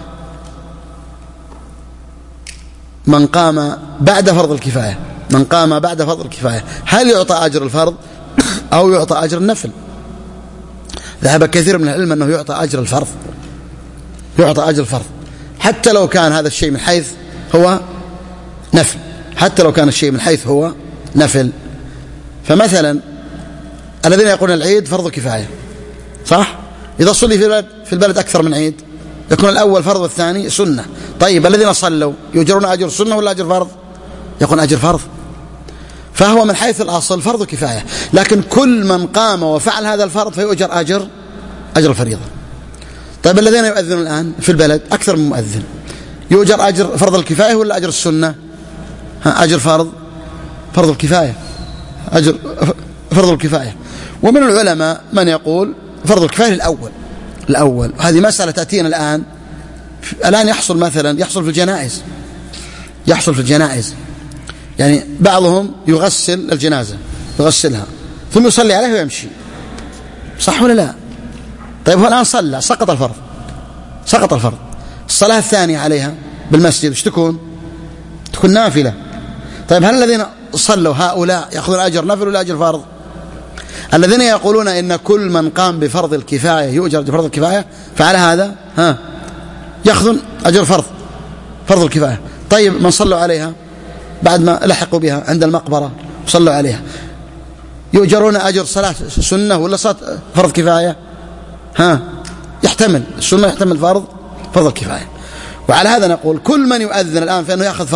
من قام بعد فرض الكفاية، من قام بعد فرض الكفاية هل يعطى أجر الفرض أو يعطى أجر النفل؟ ذهب كثير من العلم أنه يعطى أجر الفرض، يعطى أجر الفرض، حتى لو كان هذا الشيء من حيث هو نفل، حتى لو كان الشيء من حيث هو نفل. فمثلا الذين يقولون العيد فرض كفاية، صح؟ إذا صلي في البلد أكثر من عيد يكون الأول فرض والثاني سنة. طيب الذين صلوا يؤجرون أجر سنة ولا أجر فرض؟ يكون أجر فرض. فهو من حيث الأصل فرض كفاية، لكن كل من قام وفعل هذا الفرض فيؤجر أجر الفريضة. طيب الذين يؤذنون الآن في البلد أكثر من مؤذن، يؤجر أجر فرض الكفاية ولا أجر السنة؟ أجر فرض الكفاية، أجر فرض الكفاية. ومن العلماء من يقول فرض الكفاية الأول. هذه مسألة تأتينا الآن يحصل مثلا، يحصل في الجنائز، يعني بعضهم يغسل الجنازة، يغسلها ثم يصلي عليها ويمشي، صح ولا لا؟ طيب هو الآن صلى، سقط الفرض. الصلاة الثانية عليها بالمسجد ايش تكون نافلة. طيب هل الذين صلوا هؤلاء يأخذون أجر نفل ولا أجر فرض؟ الذين يقولون إن كل من قام بفرض الكفاية يؤجر بفرض الكفاية، فعلى هذا يأخذون أجر فرض الكفاية. طيب من صلوا عليها بعد ما لحقوا بها عند المقبرة وصلوا عليها يؤجرون أجر صلاة سنة ولا صلاة فرض كفاية؟ يحتمل السنة، يحتمل فرض الكفاية. وعلى هذا نقول كل من يؤذن الآن فإنه يأخذ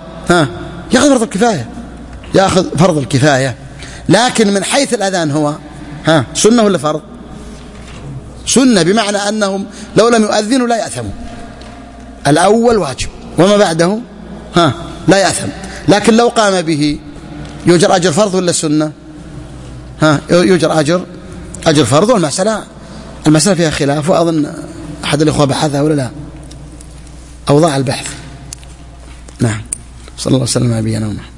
يأخذ فرض الكفاية، لكن من حيث الأذان هو سنة ولا فرض؟ سنة، بمعنى أنهم لو لم يؤذنوا لا يأثموا، الأول واجب وما بعده لا يأثم. لكن لو قام به يؤجر أجر فرض ولا سنة؟ يؤجر أجر فرض. والمسألة فيها خلاف، وأظن أحد الإخوة بحثها ولا لا، أوضاع البحث. نعم، صلى الله وسلم على نبينا محمد.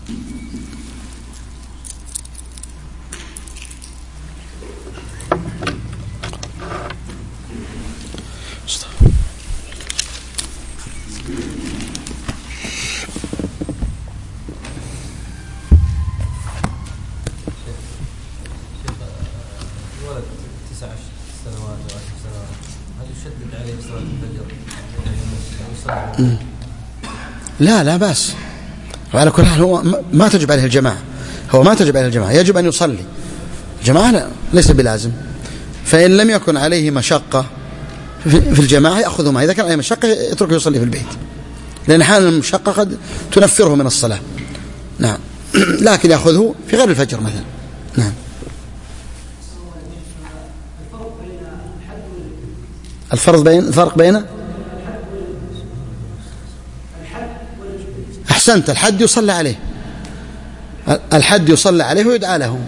لا بأس. وعلى كل حال هو ما تجب عليه الجماعة، يجب أن يصلي الجماعة، ليس بلازم. فإن لم يكن عليه مشقة في الجماعة يأخذه معه، إذا كان عليه مشقة يتركه يصلي في البيت، لأن حال المشقة قد تنفره من الصلاة. نعم، لكن يأخذه في غير الفجر مثلا. نعم. الفرق بين أحسنت، الحد يصلى عليه ويدعى له.